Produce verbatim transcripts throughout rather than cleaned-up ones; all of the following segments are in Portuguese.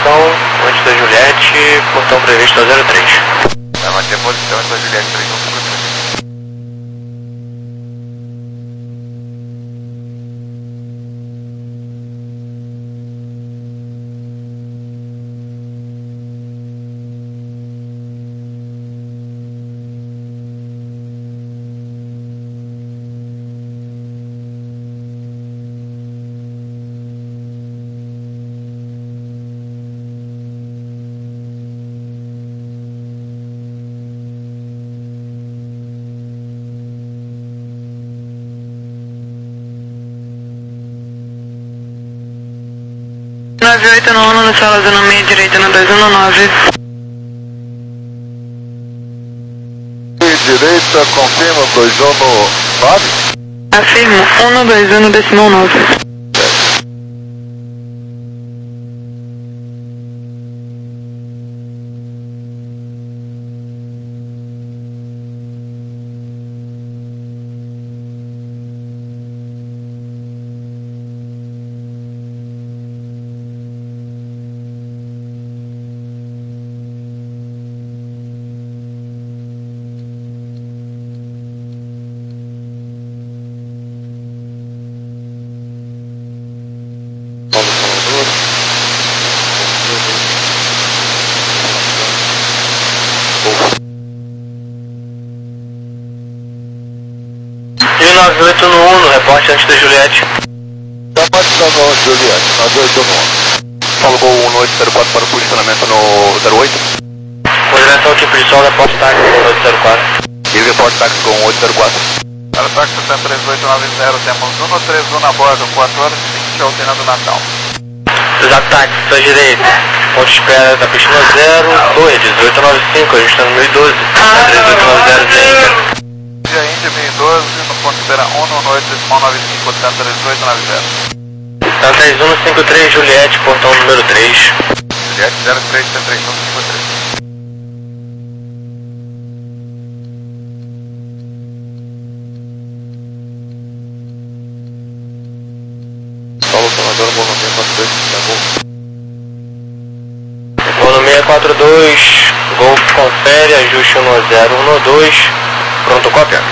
posição antes da Juliette, portão previsto a zero três. Vai manter posição antes da Juliette três um cinco três. nove oito no um, na sala zona meia direita na dois um nove. Direita, confirma, dois um no nove. Afirmo, um no dois um no decimal nove. E nove oito no um, no reporte antes da Juliette. Da parte da nova Juliette, nove oito no um. Fala Gol um no oito zero quatro para o posicionamento no zero oito. Coordenação aqui pessoal, reporte táxi com oito zero quatro. E reporte táxi com oito zero quatro. Para o táxi está três oito nove zero, temos um no três um na borda, quatro horas e vinte, alternando Natal. Exato táxi, sua direita. Ponto de espera da pista zero dois, dezoito nove cinco, ajustando mil e doze. três oito nove zero, Índia. Dia Índia mil e doze, no ponto de espera um no oito, decimal nove cinco, três oito nove zero. Então três um cinco três, Juliette, portão número três. Juliette zero três três um cinco três. Paulo Salvador, Bono seis quatro dois, tá bom? Bono seis quatro dois, Golf confere, ajuste um no zero um no dois, pronto cópia.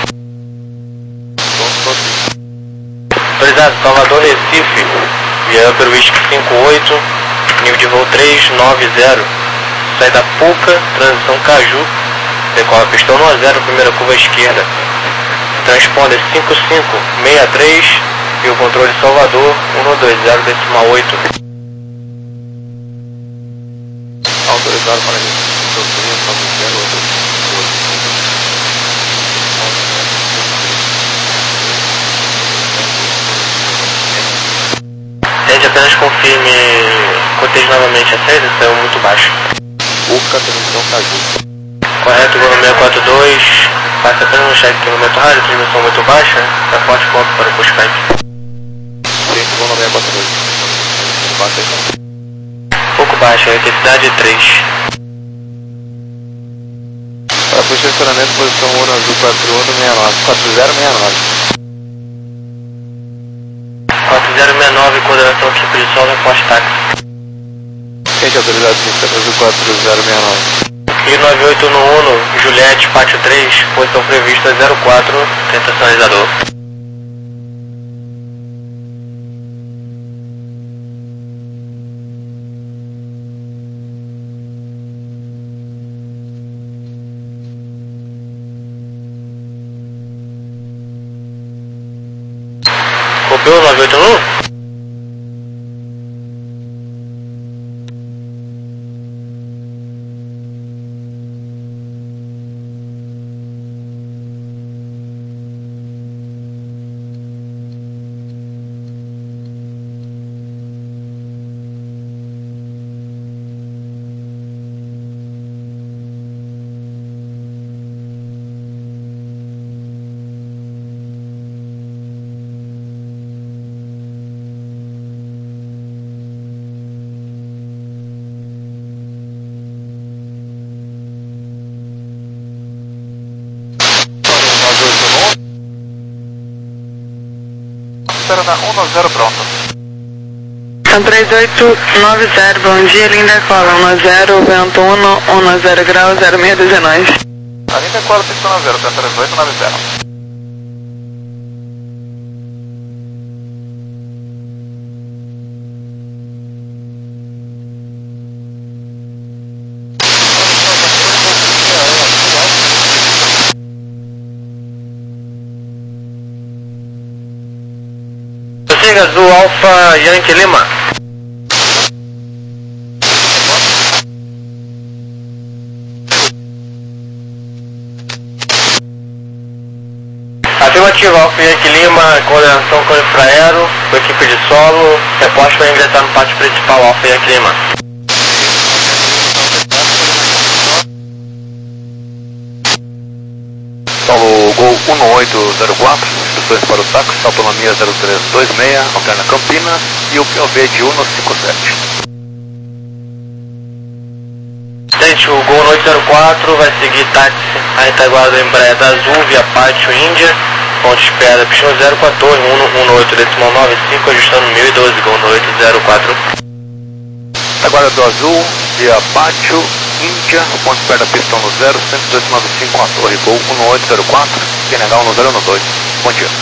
Autorizado, Salvador Recife, via Upper Whisky cinco oito, nível de voo três nove zero, saída Puca, transição Caju, decola pistão no zero, primeira curva à esquerda, transponder cinco cinco seis três, e o controle Salvador um dois zero, decimal oito. Autorizado para doutrina, Salvador, outro. Tente apenas confirme, coteje novamente a saída, saiu muito baixo. Puca, transmissão Caju. Correto, Gol seis quatro dois, passa apenas um cheque aqui no momento rádio, transmissão muito baixa, reporte ponto para o Skype. Sim, Gol seis quatro dois. Baixa aí. Pouco baixa, intensidade três. Para posicionamento, posição um no azul quatro um no seis nove, quatro zero seis nove. quatro zero seis nove, coordenação aqui de sol, reporte táxi. Quem que é autorizado aqui? Azul quatro zero seis nove. E nove oito no um, Juliette, pátio três, posição prevista zero quatro, tenta sinalizador. Copiou nove oito no um? Espera na um zero pronto. São três oito nove zero, bom dia, linda cola, um zero, vento um, um zero grau, zero seis dezenove. A linda cola pista zero, três oito nove zero. Siga Azul Alfa Yankee Lima. Afirmativo, Alfa Yankee Lima, coordenação com infraero, com equipe de solo, reposte para ingressar no pátio principal, Alfa Yankee Lima. Solo Gol um oito zero quatro, instruções para o táxi, autonomia zero três dois seis, alterna Campinas e o P O V de um cinco sete. Gente, o Gol oito zero quatro vai seguir táxi a retaguarda da Embraer da Azul via Pátio Índia, ponto de espera, pistão zero com a torre, um oito decimal nove cinco, ajustando mil e doze, Gol oito zero quatro. Retaguarda do Azul via Pátio Índia, ponto de espera, pistão no zero, cento e dois nove cinco com a torre, Gol um oito zero quatro, Senegal no zero dois. Bom dia.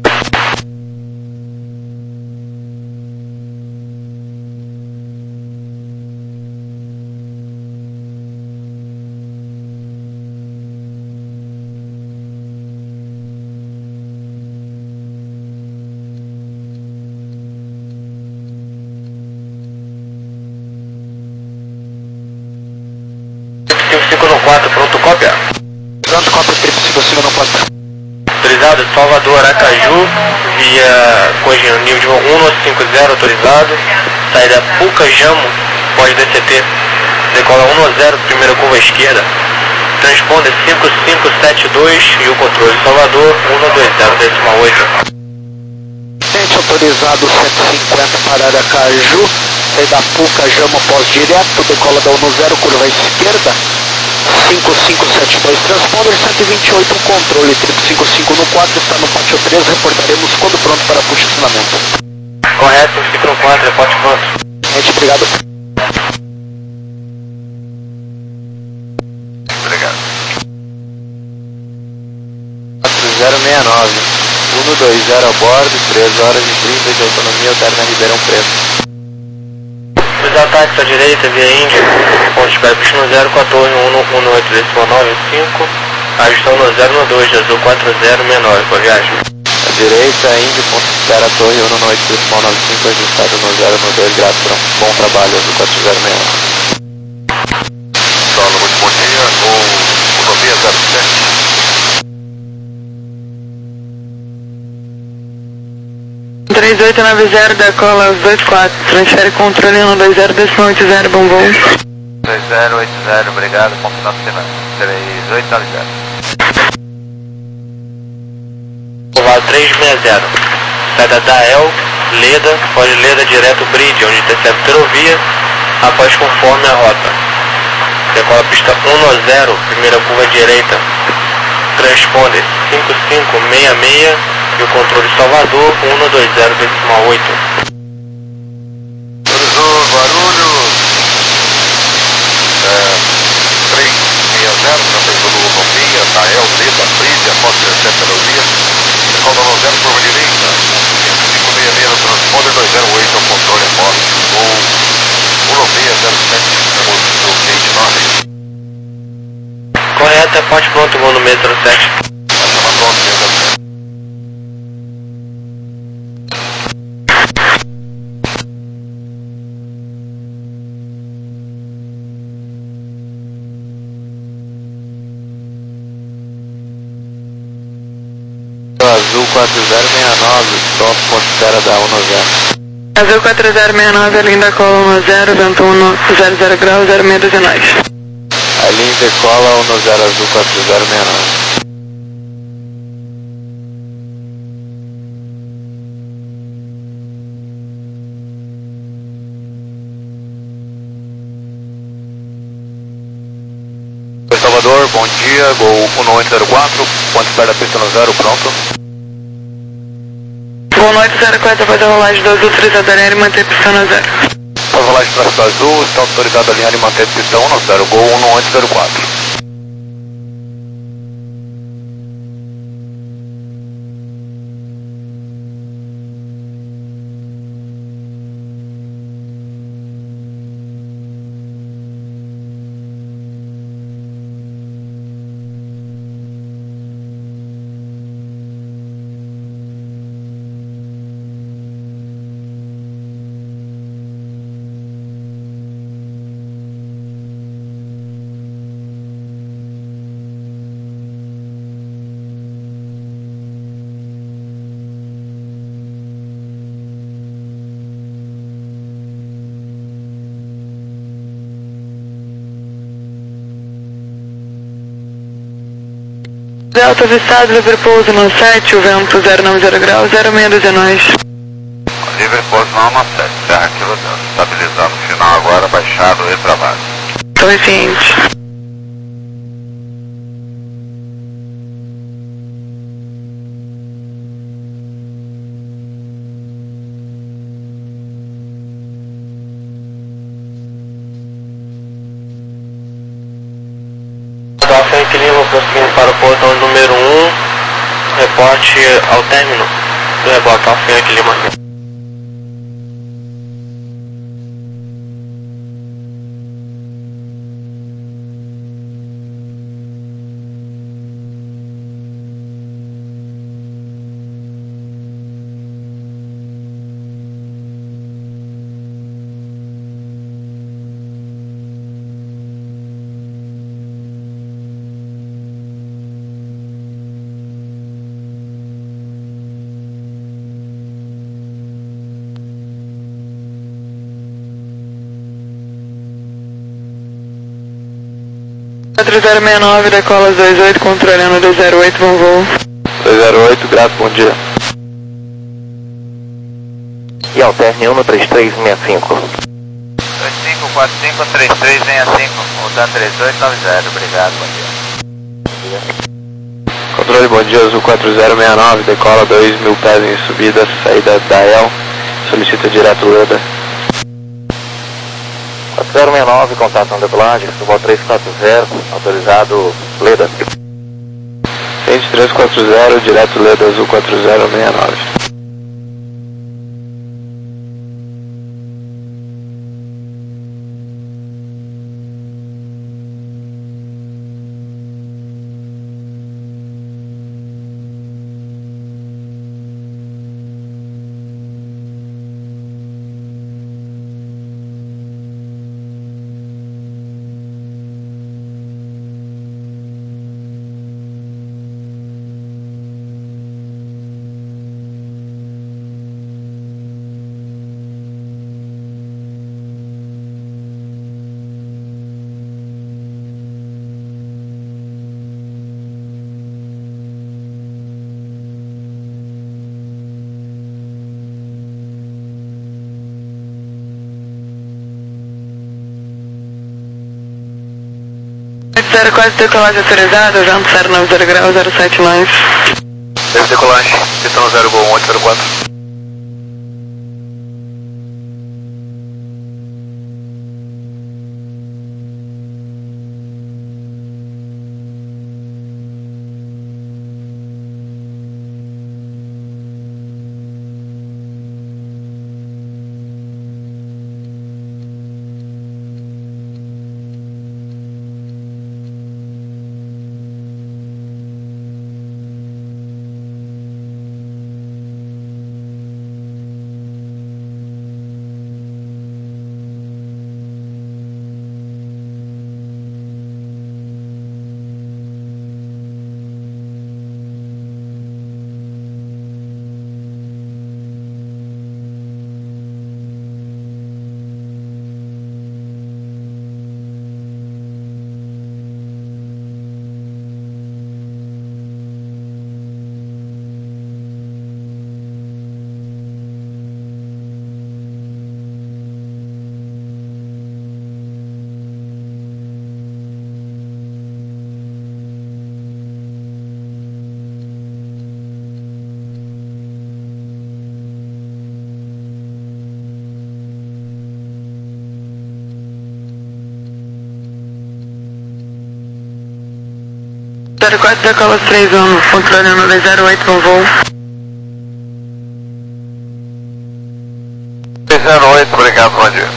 cinco cinco no quatro, pronto, cópia. Pronto, cópia, triplo cinco cinco no quatro. Autorizado, Salvador, Aracaju, via Cogino, nível de voo um cinco zero, autorizado. Saída Puca Jamo, pode D C T. Decola um zero, primeira curva esquerda. Transponder cinco cinco sete dois e o controle Salvador, um dois zero decimal oito. Gente, autorizado cento e cinquenta para Aracaju, saída Puca Jamo pós-direto, decola da um zero, curva esquerda. cinco cinco sete dois, transponder cento e vinte e oito, controle triplo cinco cinco no quatro, está no pátio três, reportaremos quando pronto para posicionamento. Correto, cinco no quatro, reporte pronto. Gente, obrigado. Obrigado. quatro zero seis nove, um dois zero a bordo, três horas e trinta de autonomia, alterna Ribeirão Preto. Autorizado táxi à direita, via Índia, ponto de espera, pistão zero com a torre, um oito decimal nove cinco, ajustando no zero dois, Azul quatro zero seis nove, boa viagem. À direita, Índia, ponto de espera, torre um oito decimal nove cinco, ajustado no zero dois, gratidão. Bom trabalho, Azul quatro zero seis nove. Solo, muito bom dia, com autonomia zero sete. três oito nove zero, decola dois quatro, transfere controle um dois zero decimal oito zero, bom voo. dois zero oito zero, obrigado, confirmação final. três oito nove zero. Voo três seis zero. Saída da El, Leda, pode Leda direto Bridge, onde intercepta ferrovia, após conforme a rota. Decola pista um zero, primeira curva direita. Transponder cinco cinco seis seis e o controle Salvador, um dois zero decimal oito. Autorizou Guarulhos, é, três seis zero, transportou do Utopia, Tael, Leda, Bridge, após descer ferrovia. Decola no zero, curva direita, cinco seis seis no transponder, dois zero oito, o controle após. Ou Utopia zero sete, no gate nove. Correto, é ponte pronto, voo no metro sete. Estava pronto, zero sete. Azul quatro zero seis nove, top ponto de espera da um zero. Azul quatro zero seis nove, linda cola um zero, vento um zero zero grau, zero seis dezenove. A linha decola um zero, Azul quatro zero seis nove. Salvador, bom dia, Gol um oito zero quatro, ponto de espera pista no zero, pronto. Gol oito zero quatro, após a rolagem do azul, autorizado a alinhar e manter pistão no zero. Após a rolagem do tráfego azul, está autorizado a alinhar e manter pistão no zero, Gol um no oito zero quatro. Delta avistado, livre pouso no sete, o vento zero nove zero graus, zero seis doze é nóis. Livre pouso no sete, Serra Kilo Delta, estabilizando o final agora, baixado e travado. Torre ciente. Frank Lima, prosseguindo para o portão número um, reporte ao término do reboque ao Frank Lima. quatro zero seis nove, decola dois oito, controlando dois zero oito, bom voo. dois zero oito, graças, bom dia. E alterne um no três três seis cinco. dois cinco quatro cinco três três seis cinco, voltando três oito nove zero, obrigado, bom dia. Controle, bom dia, Azul quatro zero seis nove, decola dois mil pés em subida, saída da E L, solicita direto Leda. quatro zero seis nove, contato na decolagem, subo três quatro zero, autorizado Leda. Ciente três quatro zero, direto Leda, Azul quatro zero seis nove. zero quatro, decolagem autorizada, vento zero nove zero graus, zero sete nove. Deve decolagem, pistão zero, Gol um oito zero quatro. quatro da Colas três um, controle no dois zero oito, bom voo. dois zero oito, obrigado, bom dia.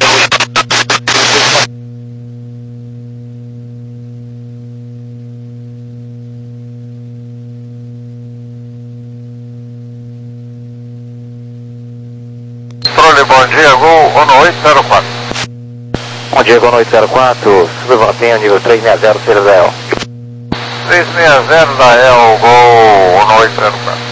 Controle, bom dia, Gol Ono oito zero quatro. Bom dia, Gol oito zero quatro, subvoltinho, nível três seis zero, Ciro da El. três seis zero da El, Gol Ono oito zero quatro.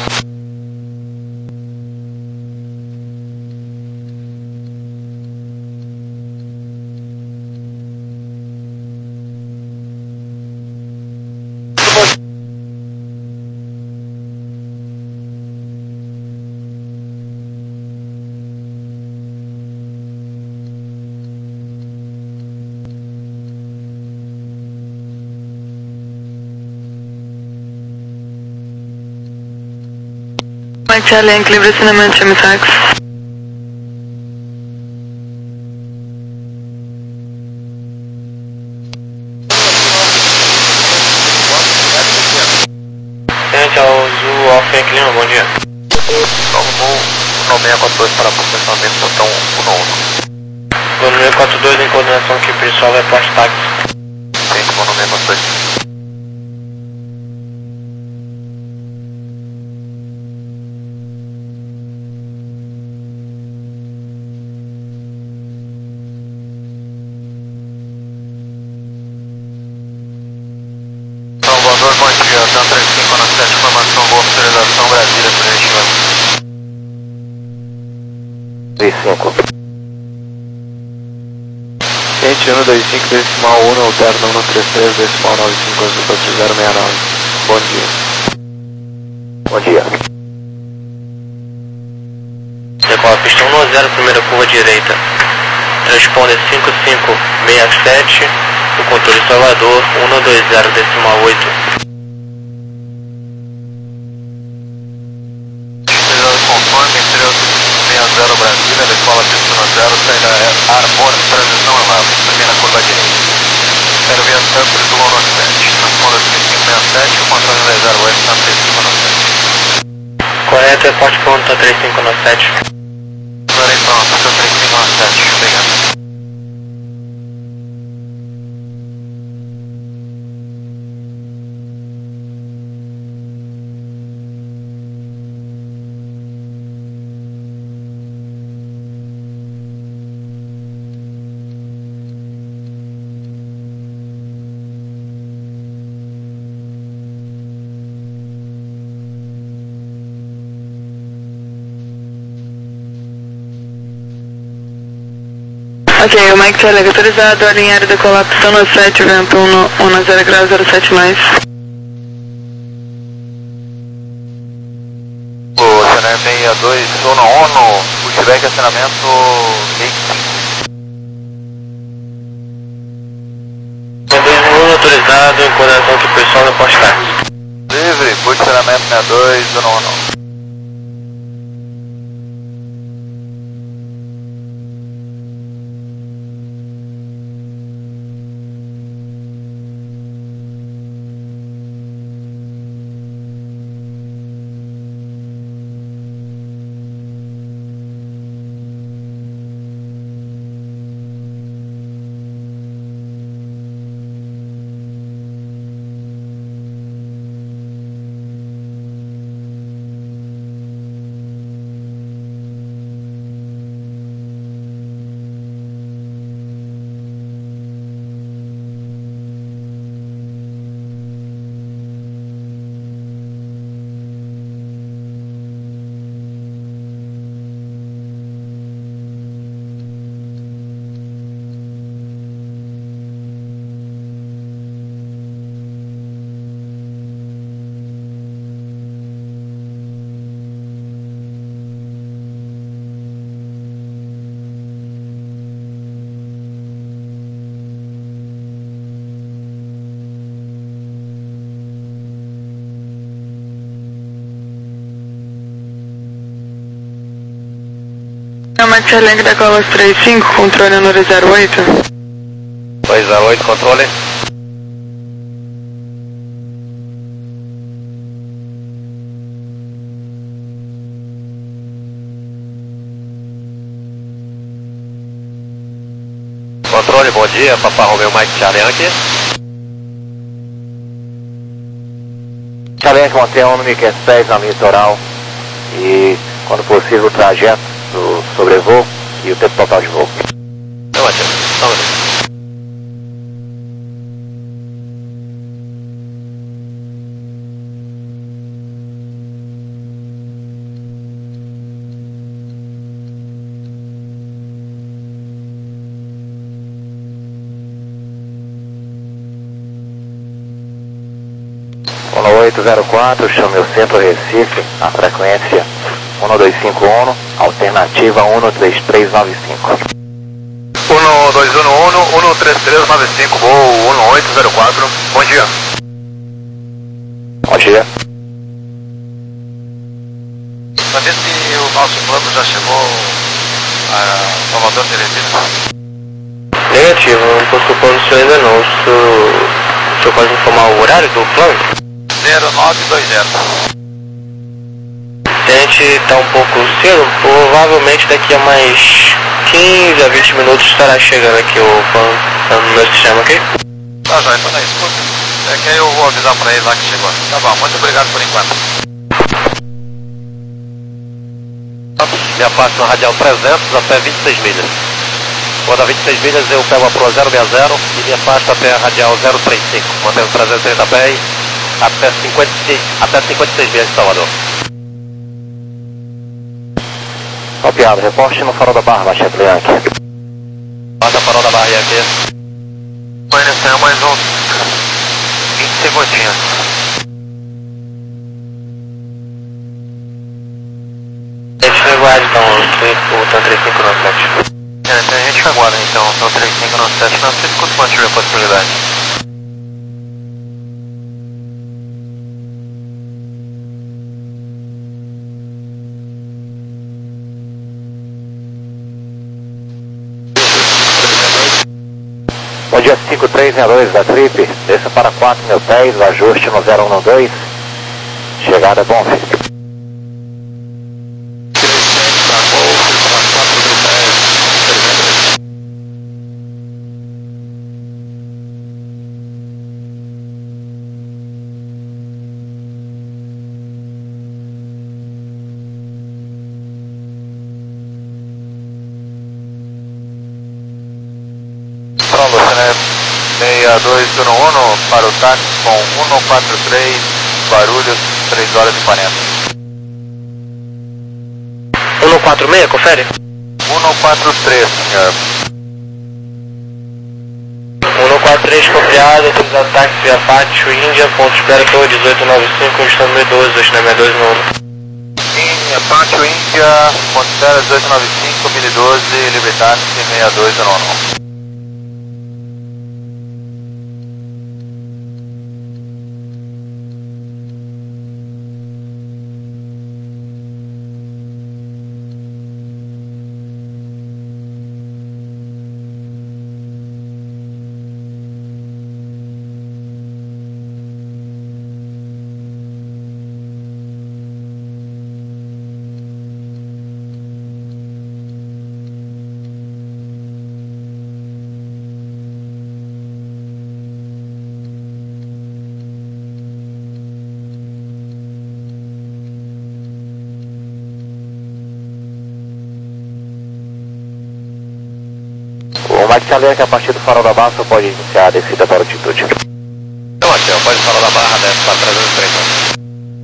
Mike Charlie, equilíbrio acionamento, chame sax. Tenente ao Zul Alfa em clima, bom dia. Normal nove seis quatro dois para processamento, botão um um. Plano seis quatro dois em coordenação que pessoal é porte táxi. Tem que plano seis quatro dois. Salvador, bom dia, Dan três cinco na sete, informação, boa autorização, Brasília, preenchimento. três cinco. Gente, um dois cinco, decimal um, alterno um três três, decimal nove cinco, zero zero seis nove. Bom dia. Bom dia. Decola pistão um zero, primeira curva direita. Transponder cinco cinco seis sete, o controle Salvador, um dois zero, decimal oito. Conforme, três seis zero Brasília, decola pistão um zero, saída Arbor, transição elevada, primeira curva direita. Aeroviação do um sete, transponder cinco cinco seis sete, o controle dois zero oito, na três cinco sete. Correto, é porte pronto, tá três cinco sete. Agora então, tá três cinco sete, obrigado. Ok, o Mike Charlie autorizado, alinhar e decolar pistão no sete, vento um no zero grau, zero sete mais. O Cenar seis dois, Sono Ono, pushback acionamento seis cinco. dois um autorizado, em coordenação que pessoal é porte táxi. Livre, push acionamento seis dois, Sono Ono. Mike Charlie da Colas três cinco, controle no zero oito. dois zero oito, controle. controle, bom dia, Papa Romeo Mike Charlie aqui. Charlie, mantenha o mil quinhentos e dez na linha litoral e, quando possível, o trajeto do sobrevoo e o tempo total de voo. É ótimo, vamos ver. oito zero quatro, chame o centro Recife, a frequência um dois cinco um, alternativa um três três nove cinco. um dois um um, um três três nove cinco, voo um oito zero quatro, bom dia. Bom dia. Para ver se o nosso plano já chegou a Salvador Teresina. Negativo, não posso plano do senhor ainda não. O senhor, o senhor pode informar o horário do plano? zero nove dois zero. Se a gente está um pouco cedo, provavelmente daqui a mais quinze a vinte minutos estará chegando aqui o plano no meu sistema, ok? Tá, já, então na escuta. É que aí eu vou avisar para eles lá que chegou. Tá bom, muito obrigado por enquanto. Me afasto no radial trezentos até vinte e seis milhas. Quando a vinte e seis milhas eu pego a Pro zero seis zero e me afasto até a radial zero três cinco, mantendo trezentos e trinta pés até cinquenta, até cinquenta e seis milhas de Salvador. Copiado, reporte no farol da Barra, Baixa Bianchi. Bota o farol da Barra aqui. Vai iniciar mais uns vinte segundinhos. A gente vai guardar então o Tan três cinco nove sete. É, então a gente aguarda então o Tan três cinco nove sete, não sei se quando tiver possibilidade. Bom dia, cinco três seis dois da Trip, desça para quatro mil pés, o ajuste no zero um dois, chegada bom, filho. seis dois um um para o táxi com um quatro três, Guarulhos, três horas e quarenta. um quatro seis, confere? um quatro três, senhor. um quatro três copiado, autorizado táxi via Pátio, Índia, ponto de espera Torre dezoito nove cinco, estando no doze, dois nove dois um. Índia, Pátio, Índia, ponto de espera dezoito nove cinco, mil e doze, livre táxi seis dois um um. O Mike Charlie, que a partir do farol da Barra, pode iniciar a descida para altitude. Então aqui, ó, pode farol da Barra, desce para trezentos e trinta.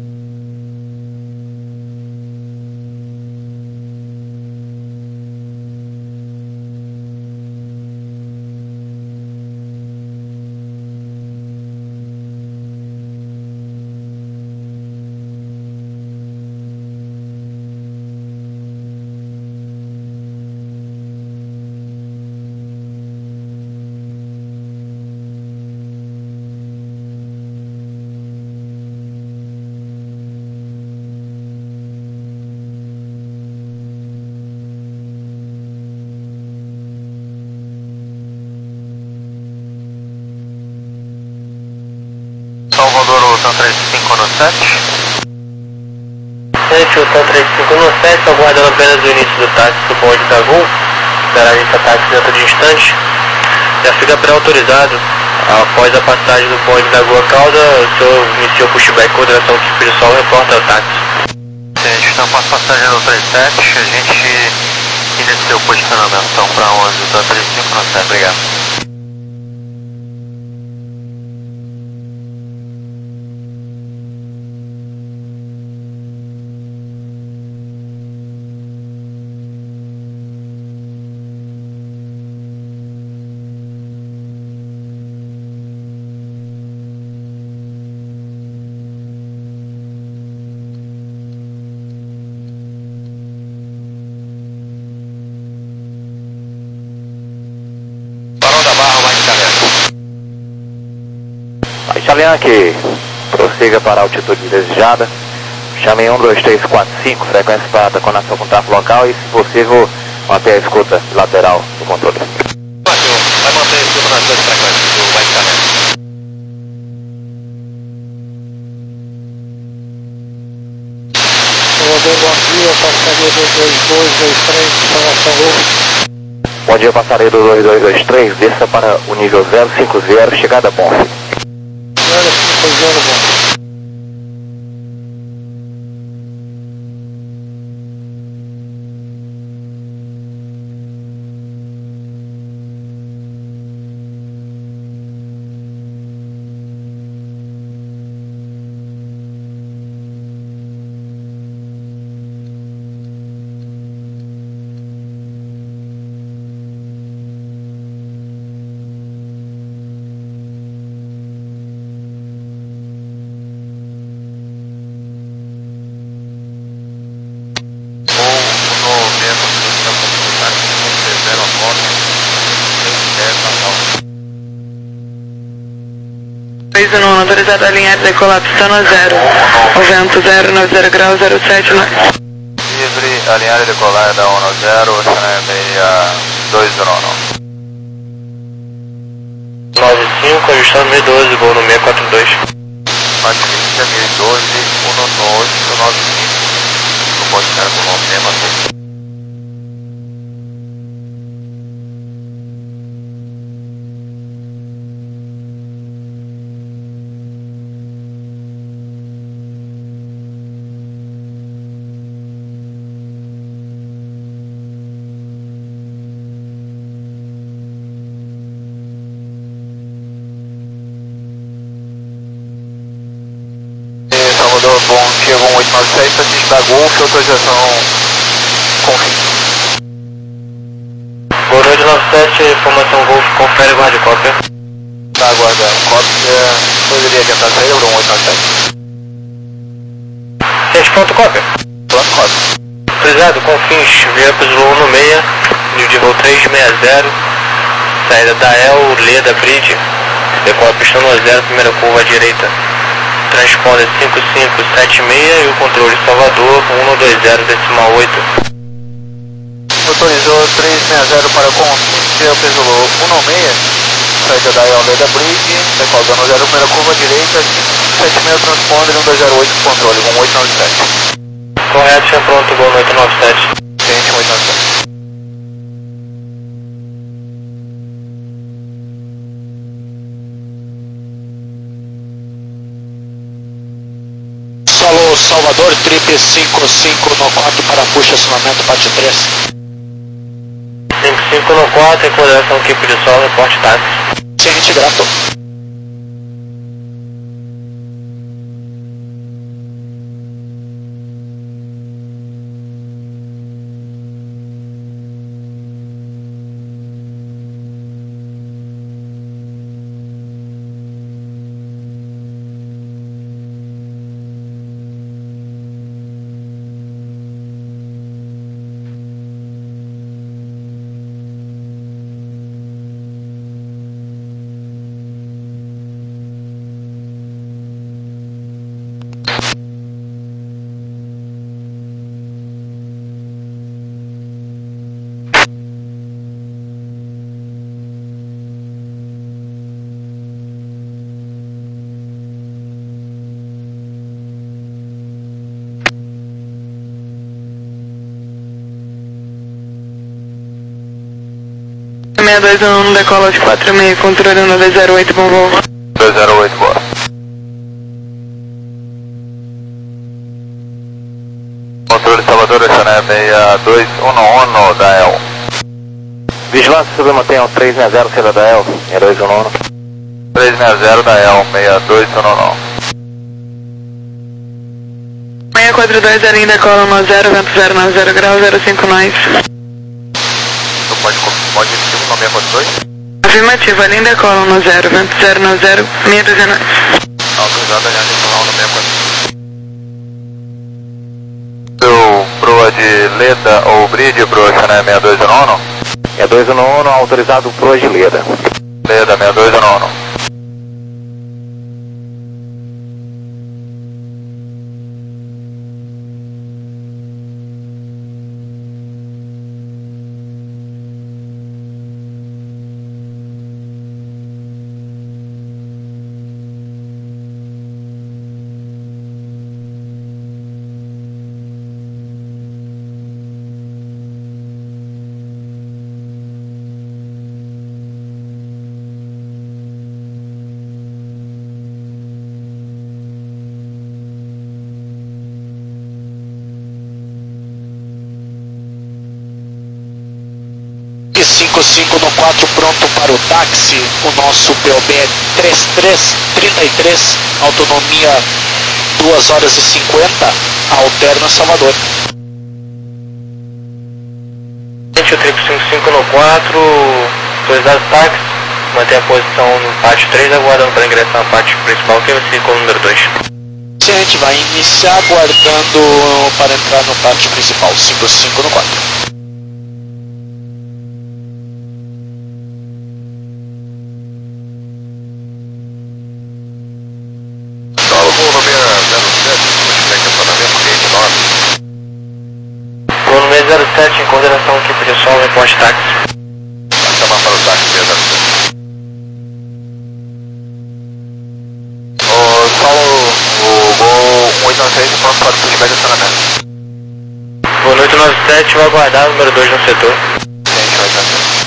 Salvador, o Tan três cinco no sete. Gente, o Tan três cinco no sete, aguardando apenas o início do táxi do bonde da Gol. Esperar esse táxi dentro de instante. Já fica pré-autorizado. Após a passagem do ponte da Rua Cauda, o senhor inicia o pushback com direção ao Equipe de Sol e reporta o táxi. Sim, a gente está com a passagem do trinta e sete, a gente iniciou o posicionamento então para onze da trinta e cinco, não sei, obrigado. Que prossiga para a altitude desejada. Chame um dois três quatro cinco, frequência para conexão com o tráfego local e, se possível, manter a escuta lateral do controle. Vai manter a escuta nas duas frequências do White Canary. Bom dia, passaria do dois dois dois três, informação Golf. Bom dia, passaria do dois dois dois três, desça para o nível zero cinco zero, chegada a Ponce. zero cinco zero, bom. três e nono, autorizado a linha de colapsando a zero. O vento zero nove zero grau zero sete. Livre, alinhar e decolar da um zero, oceano seis dois nono. nove cinco, ajustando mil e doze, voo no seis quatro dois. Patrícia, mil e doze, um oito nove cinco. Não pode ficar com o nome mesmo assim. Salvador, bom dia, um oito nove seis, Francisco da Golf, autorização com fim. Boa noite, nove sete, formação Golf, confere guarda cópia. Tá aguardando, cópia, poderia adiantar a saída para um oito nove sete. sete ponto cópia. Plano cópia. Autorizado, com fins, via para o no seis, nível de voo três seis zero, saída da El, Leda, Bridge, decola pista no zero, primeira curva à direita. Transponder cinco cinco sete seis e o controle Salvador um dois zero decimal oito. Autorizou três seis zero para consciência, peso um seis, saída da Leda Bridge, decola dando zero, primeira curva à direita, sete seis transponder um dois zero oito, controle um oito nove sete. Correto, já pronto, boa noite, nove sete. Gente, um oito nove sete. Falou Salvador, trip cinco cinco no quatro para puxa acionamento, parte três. cinco cinco no quatro, em coordenação equipe de sol, reporte táxi. Ciente, grato. seis dois um um, decola de quatro seis, controle nove zero oito, bom voo. dois zero oito, boa. Controle Salvador, Chanel seis dois um um da E L. Vigilância sobre mantenham três seis zero, Sierra da E L, seis dois um um. três seis zero da E L, seis dois um um. seis quatro dois, zero, decola no zero, vento zero nove zero grau, zero cinco nós. Tu pode, pode repetir o nome seis quatro dois? Afirmativa, linda cola no zero, vento zero nove zero, meia dúzia nós. Autorizada já adicional no seis quatro dois. Seu proa de Leda ou Bridge, proa Chanel seis dois um um? seis dois um um, autorizado proa de Leda. Leda seis dois um um. cinco cinco no quatro, pronto para o táxi. O nosso P O B é três três três três, autonomia duas horas e cinquenta, alterna Salvador. Gente, o triplo cinco cinco no quatro, autorizado táxi, mantém a posição no pátio três, aguardando para ingressar na parte principal, que vai ser com o número dois. Sim, a gente vai iniciar aguardando para entrar no pátio principal, cinco cinco no quatro. zero sete, em consideração aqui pessoal, reporte táxi. Vai chamar para o táxi zero sete. O Saulo, o Gol oito nove seis, pronto para o feedback de acionamento. Boa noite, nove sete, vou aguardar o número dois no setor. Gente, oito nove seis.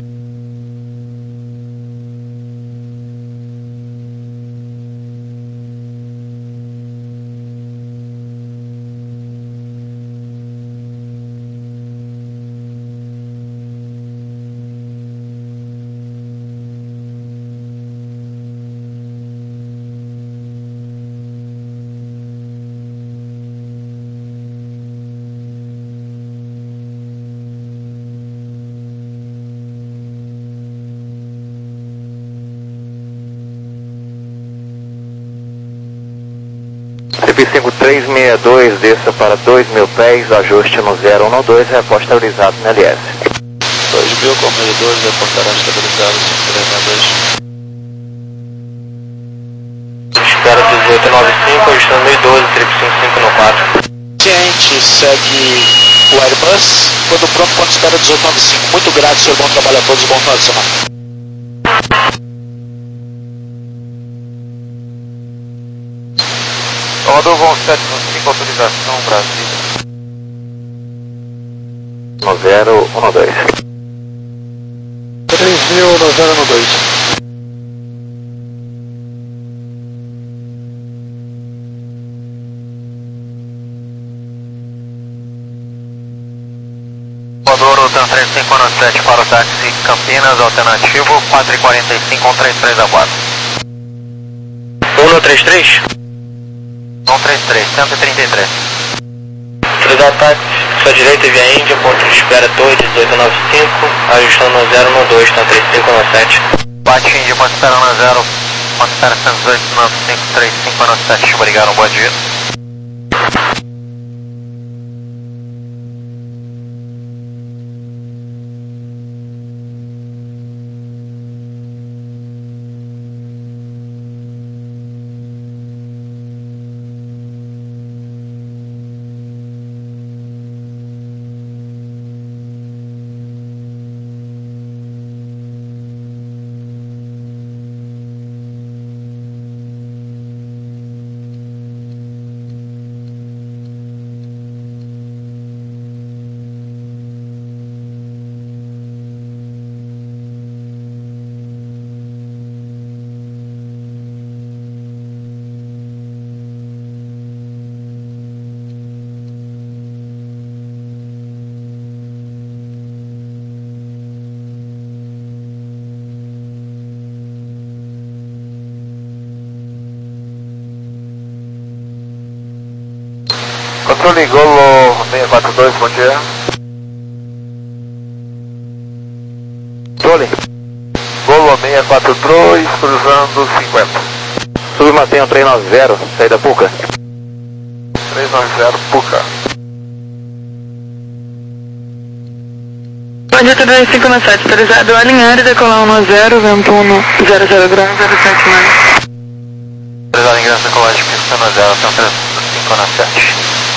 cinco três seis dois, desça para dois mil pés, ajuste no zero um dois, reporte estabilizado no L S. dois mil com meio dois, reportará estabilizado cinco três seis dois. Espera dezoito nove cinco, ajustando meio doze, triplo cinco cinco no quatro. Ciente, segue o Airbus, quando pronto, ponto espera dezoito nove cinco. Muito grato, senhor, bom trabalho a todos, bom final de semana. Salvador, voo sete cinco, autorização, Brasília. No zero um dois. três mil no zero um dois. Salvador, três cinco um sete para o táxi Campinas, alternativo, quatro e quarenta e cinco, um três três aguardo. um três três? um três três, cento e trinta e três. Autorizado táxi, sua direita via Índia, ponto de espera Torre dezoito nove cinco, ajustando no zero um dois, tá três cinco um sete. Bate Índia, ponto de espera no zero, ponto de espera cento e dezoito, nove cinco três cinco um sete, obrigado, bom dia. Controle Golo seiscentos e quarenta e dois, bom dia. Controle. Golo seiscentos e quarenta e dois, cruzando cinquenta. Submantenha três nove zero, saída Puca. três nove zero, Puca. Bom dia, tudo bem? cinco no sete, autorizado a alinhar e decolar um no zero, vento um zero zero graus, zero sete nove. Autorizado a ingresso decolagem, pista no zero, ação cinco na sete.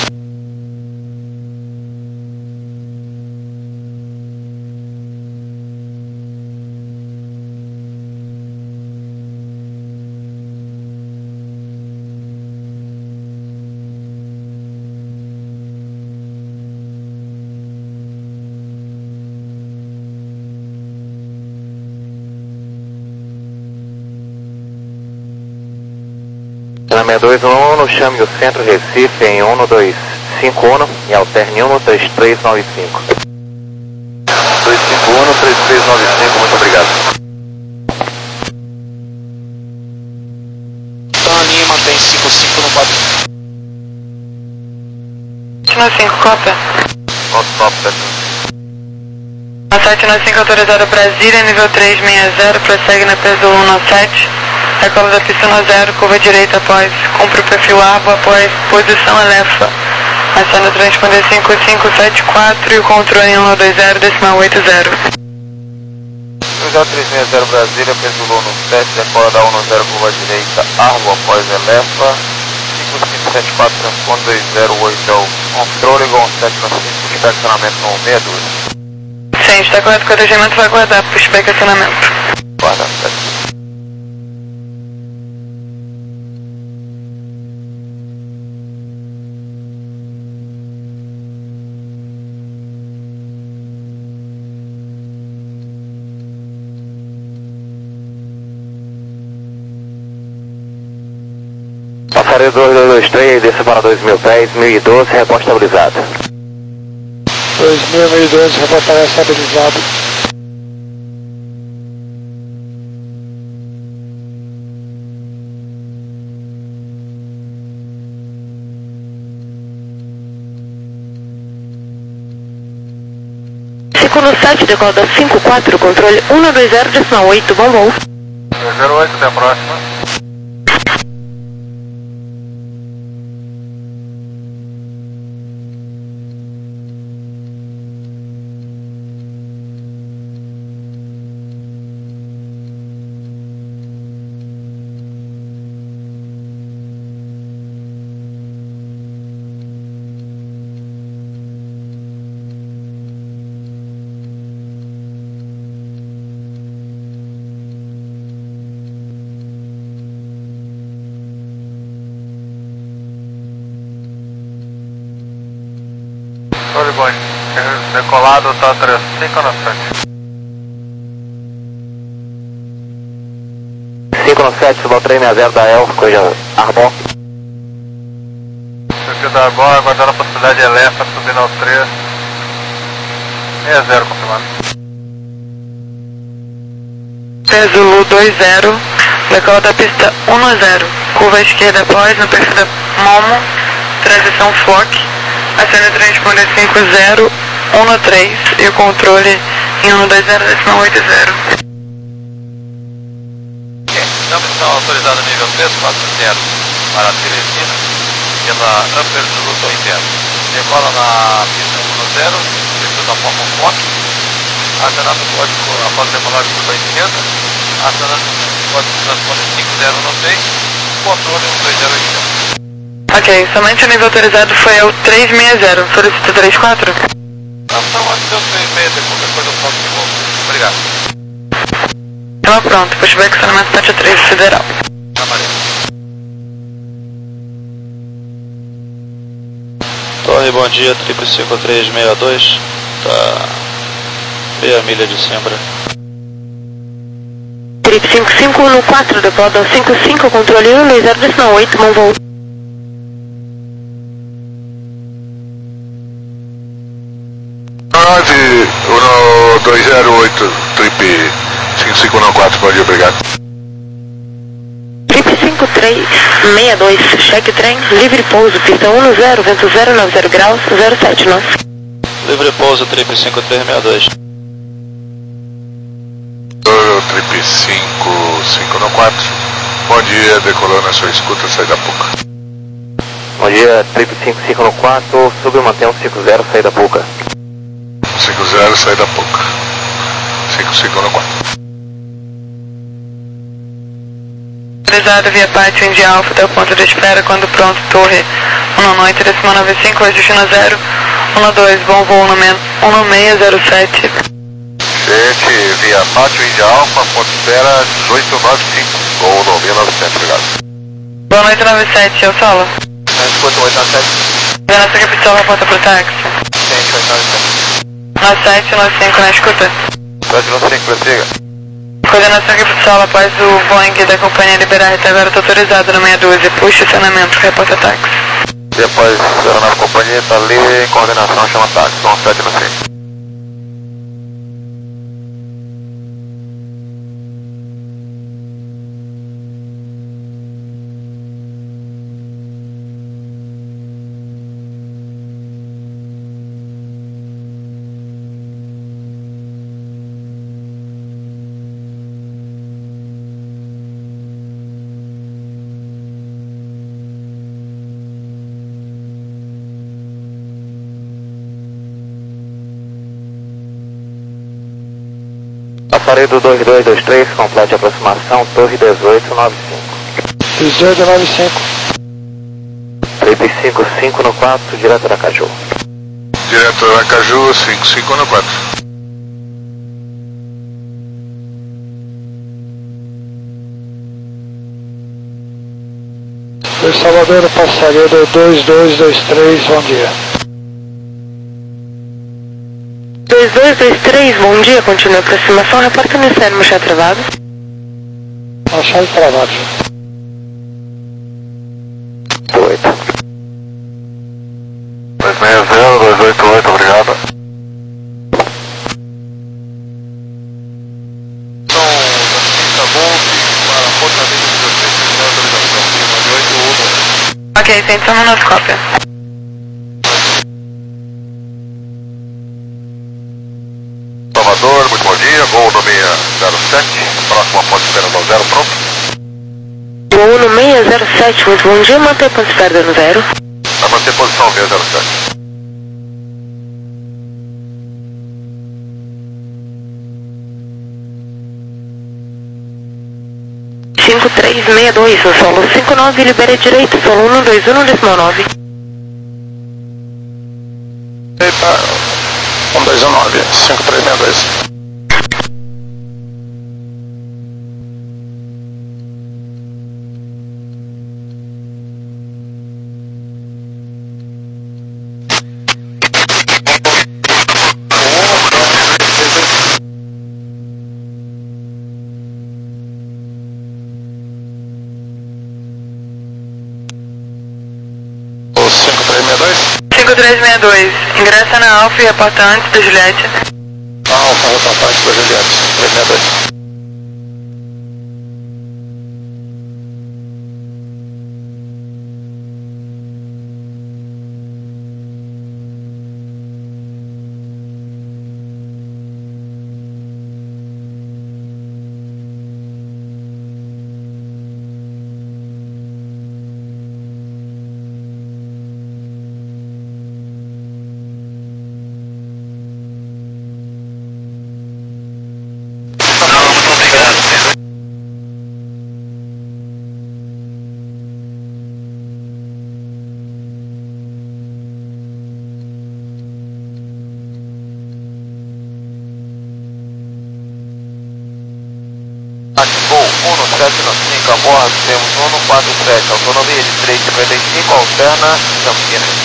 Na sessenta e dois um, chame o centro Recife em um dois cinco um e alterne um três três nove cinco. dois cinco um, três três nove cinco, muito obrigado. Então a linha mantém cinco cinco no quatro. sete nove cinco, cópia. Nosso top, certo? A sete nove cinco autorizada Brasília, nível três seis zero, prossegue na P S U um nove sete. Recola da pista no zero, curva direita após, cumpre o perfil Arvo após posição Alefa. Acenda o transponder cinco cinco sete quatro e o controle em um dois zero, decimal oito zero. dois zero três seis zero Brasília, peso no sete, decola da um zero, curva direita, Arvo após Elefa. cinco cinco sete quatro, transponder dois zero oito é o controle, Gol sete nove cinco, estacionamento no sessenta e dois. Sim, está correto, o cortegimento vai guardar para o estacionamento. Guarda, certo. Passaria dois dois dois três, desça para dois mil pés, mil e doze, reporte estabilizado. dois mil, mil e doze, reportagem estabilizado. cinco no sete, decola da cinco quatro, controle um dois zero, decimal oito, bom voo. dois zero oito, até a próxima. Controle bom, decolado, tá trinta e cinco na frente. cinco no sete, suba três seis zero da Elf, coisa Arbon. Perfil da Arbon, aguardando a possibilidade de Elefa, subindo ao três. seis zero, confirmado. Zulu dois zero, decola da pista um zero, curva esquerda após, no perfil da Momo, transição Flock. Acenda o transponder cinco zero um três e o controle em um dois zero, decimal oito zero. Estamos então autorizado nível três quatro zero para Teresina, pela Upper Zulu oitenta. Decola na pista um zero, perfil da Momo Flock. Acionado o código após decolar curva esquerda. Acionado o código transponder cinco zero um seis, controle um dois zero oito. Ok, somente o nível autorizado foi ao três seis zero, solicita três quatro? Não, então antes deu três seis zero, qualquer coisa eu posso de volta. Obrigado. Então pronto, pushback estacionamento sete três Federal. Trabalhei. Tony, bom dia, triplo cinco três seis dois, tá meia milha de Sembra. Trip cinco cinco um quatro, decola cinco cinco, controle um dois zero, decimal oito, bom voo. nove um dois zero oito, trip cinco cinco um quatro, bom dia, obrigado. Trip cinco cinco três seis dois, cheque trem, livre pouso, pista um zero, vento zero nove zero graus, zero sete nós. Livre pouso, trip cinco três seis dois. Trip cinco cinco no quatro. Bom dia, decolando a sua escuta, saída Puca. Bom dia, Trip cinco cinco no quatro, sub mantém um cinco zero, saída Puca. cinco zero, saída Puca. cinco cinco no quatro. Autorizado via Pátio India Alfa até o ponto de espera, quando pronto, torre um noite, décimo nove cinco, destino zero, um dois, bom voo no um seis zero sete. Gente, via Pátio India Alfa, ponto de espera dezoito nove cinco, voo no mil e novecentos, obrigado. Boa noite, nove sete, eu solo. Escuta oito nove sete. Coordenação que pistola aponta pro táxi. Gente, oito nove sete. nove sete nove cinco na escuta. sete nove cinco, prossiga. Coordenação que pistola após o Boeing da companhia liberar até agora está autorizado no meia dúzia. Puxa estacionamento, reporta táxi. E após a aeronave companhia está ali em coordenação, chama táxi, são sete nove cinco. Aparelho dois dois dois três, complete aproximação, torre dezoito nove cinco. dezoito nove cinco. Trip cinco cinco no quatro, direto da Caju. Direto da Caju, cinco cinco no quatro. Foi Salvador, passageiro dois dois dois três, bom dia. dois dois dois três, bom dia, continua a aproximação, reporta o Ministério Machado travado. Machado travado. oito. dois seis zero, dois oito oito, obrigado. Então, da Golf para Fortaleza de autorização, Ok, sentando na nossa cópia. Salvador, muito bom dia, voo no seis zero sete, próximo a ponte de espera no zero, pronto. Voo no seis zero sete, muito bom dia, manter ponto de espera no zero. Vai manter posição seis zero sete. cinco três seis dois, no solo cinco nove, libera direito, solo um dois um, décimo nove. Eita, um dois um nove, cinco três seis dois. cinco três seis dois, ingressa na Alfa e reporta antes da Juliette. Alfa, reporta antes da Juliette, três seis dois. Voo um sete cinco, a bordo temos um quatro sete, autonomia de três cinquenta e cinco, alterna Campinas.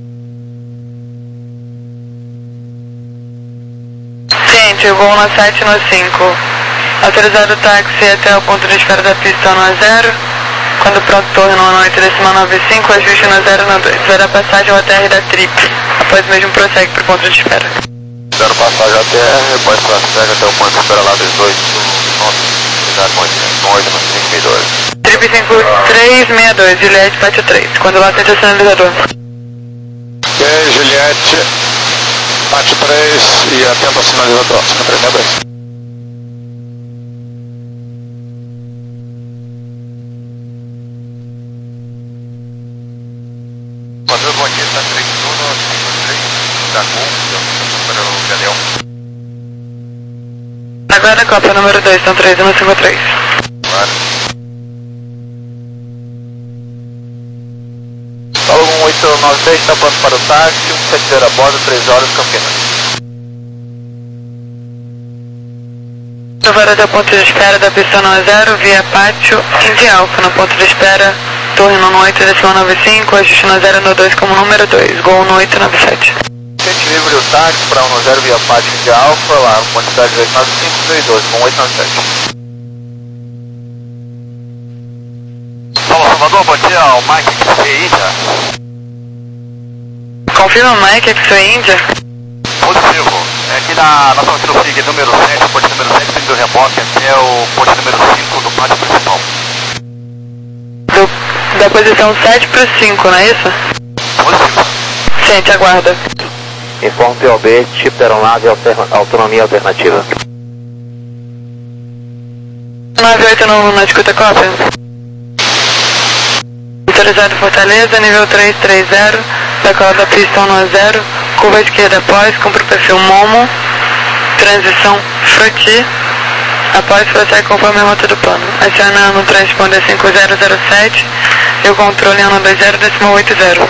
Ciente, voo no sete no cinco, autorizado o táxi até o ponto de espera da pista no zero, quando pronto torre no noite décimo nove cinco, ajuste no zero no dois, zero a passagem ao A T R da Trip, após mesmo prossegue para o ponto de espera. Zero passagem A T R, depois prossegue até o ponto de espera lá dezoito nove. autorizado, bom dia. um oito nove cinco seis dois. Trip cinco três seis dois, Juliette Pátio três, quando lá atende o sinalizador. Ok, Juliette, Pátio três e atenta ao sinalizador, cinco três seis dois. Padrão, bom dia, está três um cinco três, da Gol, para o Galeão. Agora Copa número dois, são três um cinco três. Claro. Solo um oito nove seis, está pronto para o táxi, um sete zero a bordo, três horas, Campinas. Novara até o ponto de espera da pista nove zero, via Pátio, Indy Alfa, no ponto de espera, torre no oito nove cinco, ajuste no zero no dois como número dois, Gol no oito nove sete. Gente livre o táxi para um zero via Pátio de Alfa, lá, quantidade oito nove cinco, três dois, com oito nove sete. Fala, Salvador, bom dia, o Mike X C Índia. Confirma o Mike, que foi Índia. Positivo. É aqui na nossa aqui no F I G número sete, o ponte número sete, tem do reboque até o ponte número cinco do pátio principal. Do, da posição sete para o cinco, não é isso? Positivo. Gente, aguarda. Informe P O B, tipo de aeronave, alterna, autonomia alternativa. nove oito no, na escuta cópia. Autorizado Fortaleza, nível três três zero, decola da pista um zero, curva esquerda após, cumpre o perfil Momo, transição Froti, após prossegue conforme a rota do plano. Acionando o transponder cinco zero zero sete e o controle um dois zero decimal oito zero.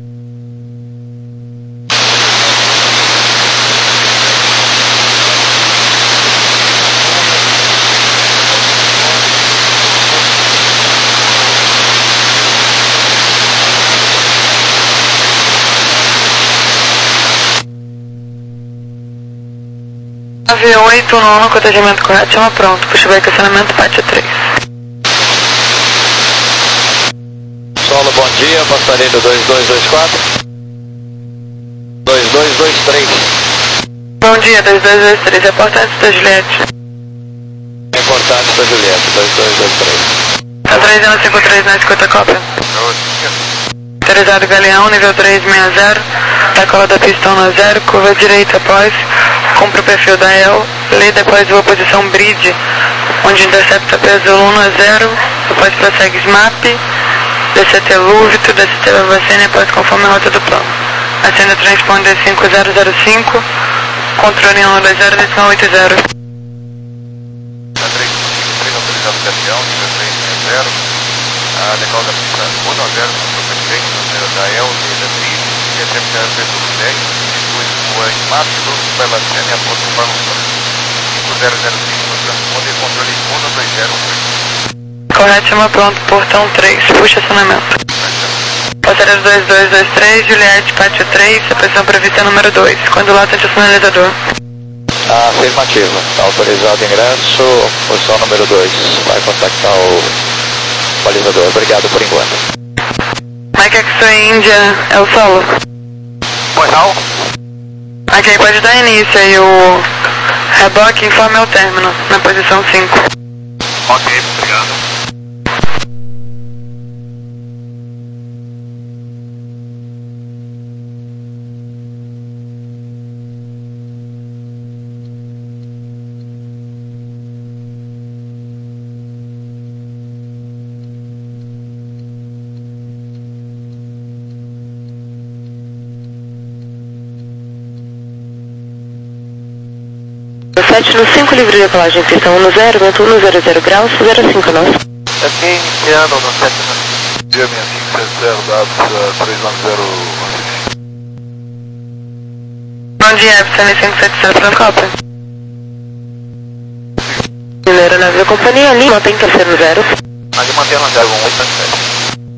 nove oito no contegimento correto, chama pronto, puxback acionamento Pátio três. Solo, bom dia, passarinho dois dois dois quatro. dois dois dois três. Bom dia, dois dois dois três, reportagem da Juliette. Reportagem da Juliette, dois dois dois três. Tá três um cinco três na escuta cópia. Autorizado Galeão, nível três seis zero, decola da pista um zero, curva direita após, cumpre o perfil da E L, lê depois voa posição Bridge, onde intercepta peso um zero, depois prossegue S M A P, D C T Lúvito, D C T Vacina, após conforme a rota do plano. Acenda transponder cinco zero zero cinco, controle um dois zero decimal oito zero. três três autorizado Galeão, nível três seis zero, a decola da pista um zero, cumpre o perfil da E L, da Bridge, intercepta peso dez, o S M A P, Lúvito, Vacina e após conforme o plano. cinco zero zero cinco, transponder controle um dois zero. Correto, chama pronto, portão três, puxa acionamento. Passageiro dois dois dois três, Juliette Pátio três, a posição prevista é número dois, quando lá atende o sinalizador. Afirmativa, autorizado ingresso, posição número dois, vai contactar o balizador, obrigado por enquanto. Mike X-Ray Índia, é o solo. Pois não? Ok, pode dar início aí o reboque, informe ao término, na posição cinco. Ok, obrigado. sete no cinco, livre de decolagem, pista um zero, vento um zero zero graus, zero cinco nove. Aqui iniciando no sete nove. Dia seis cinco sete zero, dados três nove zero. Bom dia, Epson cinco sete zero, para Copa. Primeira nave da companhia, Lima, tem terceiro zero. Ali mantendo a zero um oito sete.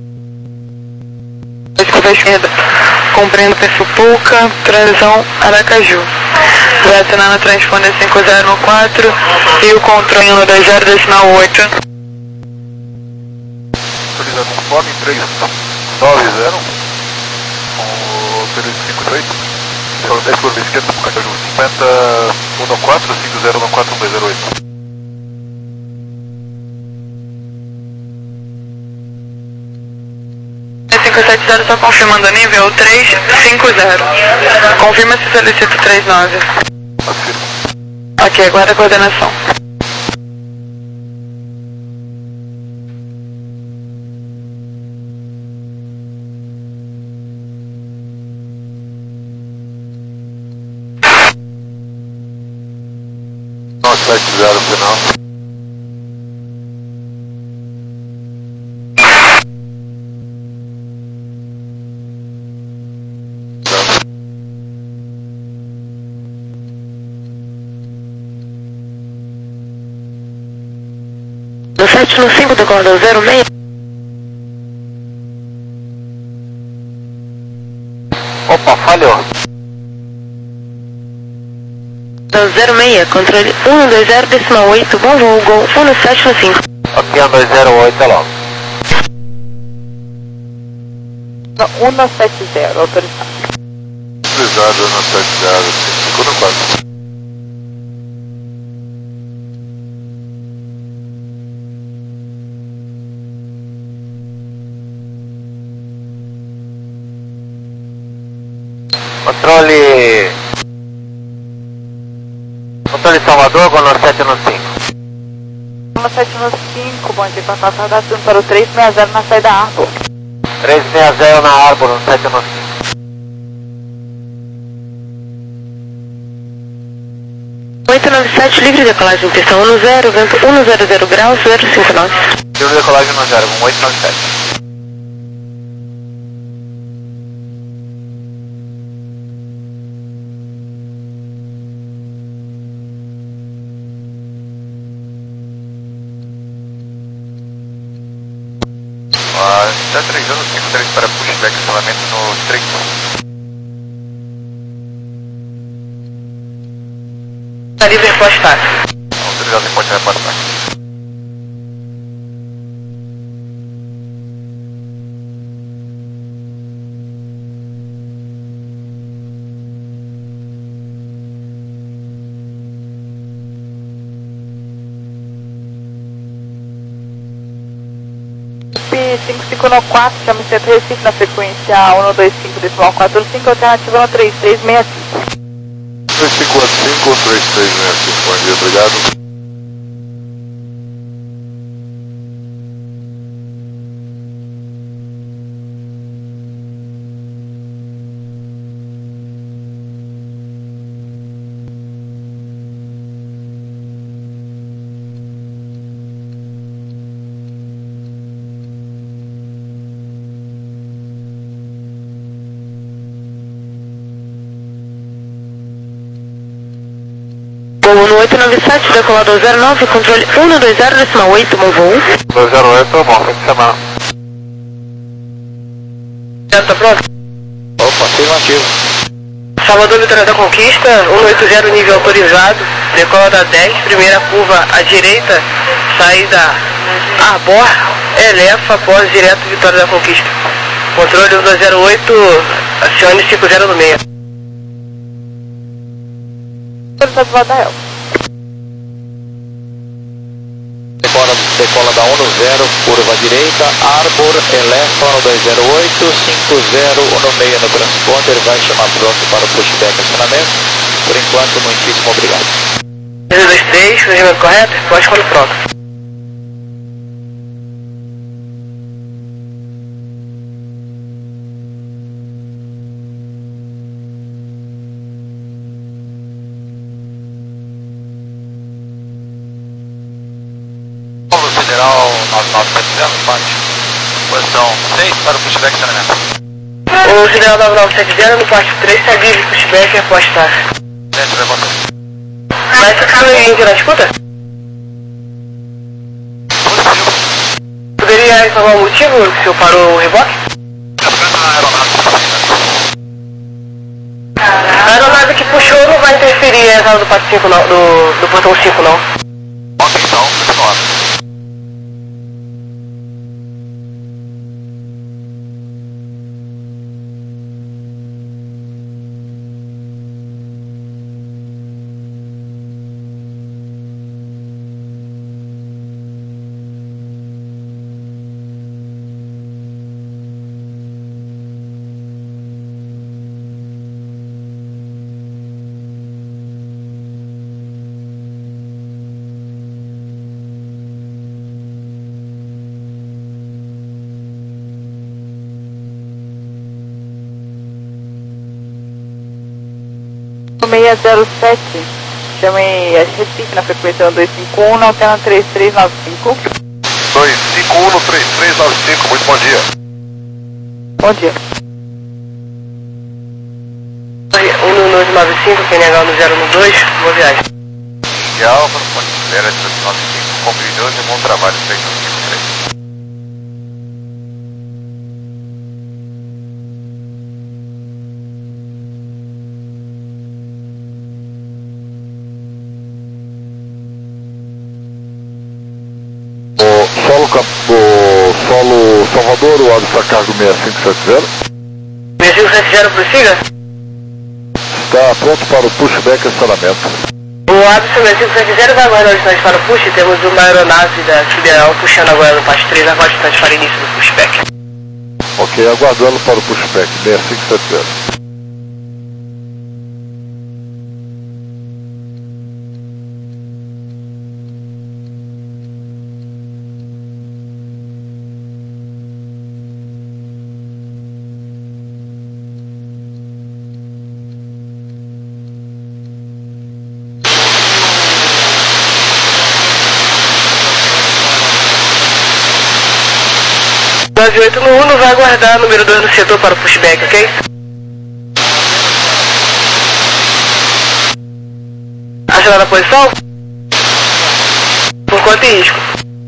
Escuta à esquerda, cumprindo perfil Pulca, transição Aracaju. Vai assinar no transponder cinco zero quatro e o controle no dois zero decimal oito. Autorizado conforme três nove zero, com o período cinco oito, zero dez curva esquerda, Aracaju, cinquenta um quatro, cinco zero um quatro um dois zero oito. zero, só confirmando nível três cinco zero. Confirma se solicita três nove. Ok, aguarda a coordenação. sete zero final. No sete no cinco, decola zero seis. Opa, falhou. zero seis, controle um dois zero, decimal oito, bom voo, gol um no sete no cinco. Ok, um dois zero oito, é logo. um no sete zero, autorizado. Autorizado no sete zero, cinco no quatro. Controle... Controle Salvador, com no sete no cinco. No sete no cinco, bom dia, contato radar para o três seis zero na saída Arbor. três seis zero na Arbor, no sete no cinco. oito nove sete, livre decolagem, pista um no zero, vento um no zero zero graus, zero cinco nove. Livre decolagem no zero, um oito nove sete. Está três anos cinco três para pushback, acionamento no três. Está livre repostar. Autorizado em pode reportar. cinco cinco no quatro, chama Centro Recife na frequência um dois cinco, decimal quatro cinco, alternativa no três três seis cinco. três cinco quatro cinco, três três seis cinco, bom dia, obrigado. Voo no oito nove sete, decolador zero nove, controle um dois zero, decimal oito, bom voo. dois zero oito, bom, tem que chamar. Já tá pronto? Opa, afirmativo. Salvador Vitória da Conquista, um oito zero, nível autorizado, decola da dez, primeira curva à direita, saída Arbor, eleva após direto Vitória da Conquista. Controle um dois zero oito, acione cinco zero no meio. Autorizado da El. Decola, decola da um no zero, curva direita, Arbor, eleva um dois zero oito, cinco zero, um no meio no transponder, vai chamar pronto para o pushback acionamento. Por enquanto, muitíssimo obrigado. um dois três, regimento correto? Pode quando pronto. Federal nove nove sete zero, parte. Posição seis para o pushback acionamento. O Federal nove nove sete zero no parte três, está livre pushback e apostar. Dentro da bota. Vai ficar no índio na escuta? Positivo. Poderia informar o motivo que o senhor parou o reboque? Apenas a aeronave. A aeronave que puxou não vai interferir a entrada do parte cinco não, do, do portão cinco não. Ok, então, continuando. seis zero sete, chame Recife na frequência um dois cinco um, na antena três três nove cinco. dois cinco um no três três nove cinco, muito bom dia. Bom dia. um no dois nove cinco, P N H no zero um dois, boa viagem. E Alfa, no ponto de espera de dois nove cinco, cumpridor e bom trabalho, três um cinco três. Solo, o solo Salvador, o Alistar Cargo seis cinco sete zero. seis cinco sete zero, prossiga. Está pronto para o pushback e acionamento. O Abson seis cinco sete zero vai aguardar o distante para o push. Temos uma aeronave da Federal puxando agora no passo três, agora o distante para o início do pushback. Ok, aguardando para o pushback seis cinco sete zero. nove oito no Uno vai aguardar número dois no setor para o pushback, ok? Acionar a posição? Por conta e risco.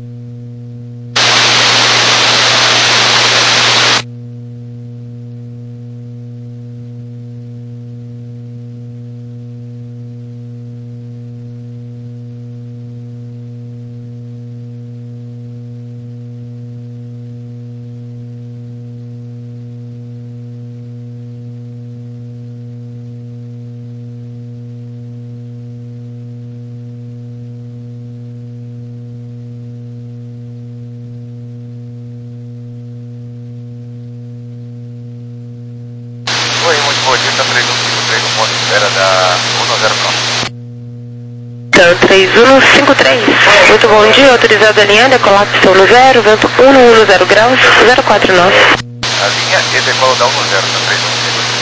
Oi, muito bom dia, tá três um cinco três, no ponto de espera da um zero nove. Então, três um cinco três. Muito bom dia, autorizado a linha, decolar pistão no zero, vento um no um zero graus, zero quatro nove. A linha e decola da um zero, tá três um cinco três.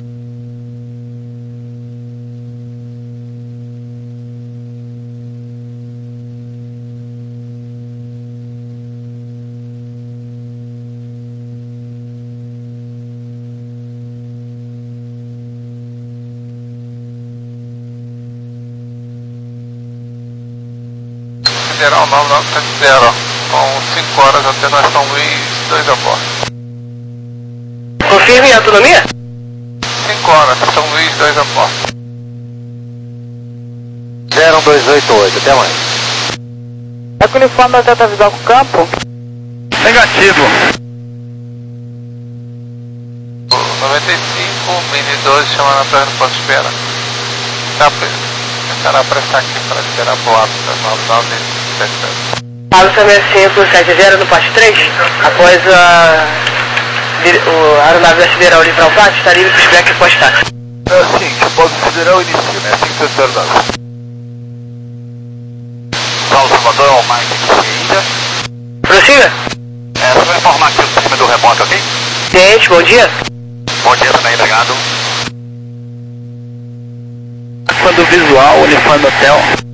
Federal nove nove sete zero, com cinco horas até nós São Luís, dois a bordo. Confirme a autonomia? cinco horas, São Luís, dois a bordo. zero dois oito oito, até mais. É com o uniforme da Delta Visual com o campo? Negativo. noventa e cinco, Mini doze, chamando atrás do ponto de espera. Tá preso. Tentará prestar aqui para liberar pro ato das nove nove sete zero. Alfa seis cinco sete zero no passo três, após a, a aeronave da Federal livrar o pátio, está livre para o pushback após táxi. É sim, após o Federal inicia, né? cinco sete zero nove. Paulo Salvador é o Mike ainda. Prossiga. É, só vou informar aqui o sistema do remoto, ok? Cliente, bom dia. Bom dia também, obrigado. Quando visual, uniforme hotel.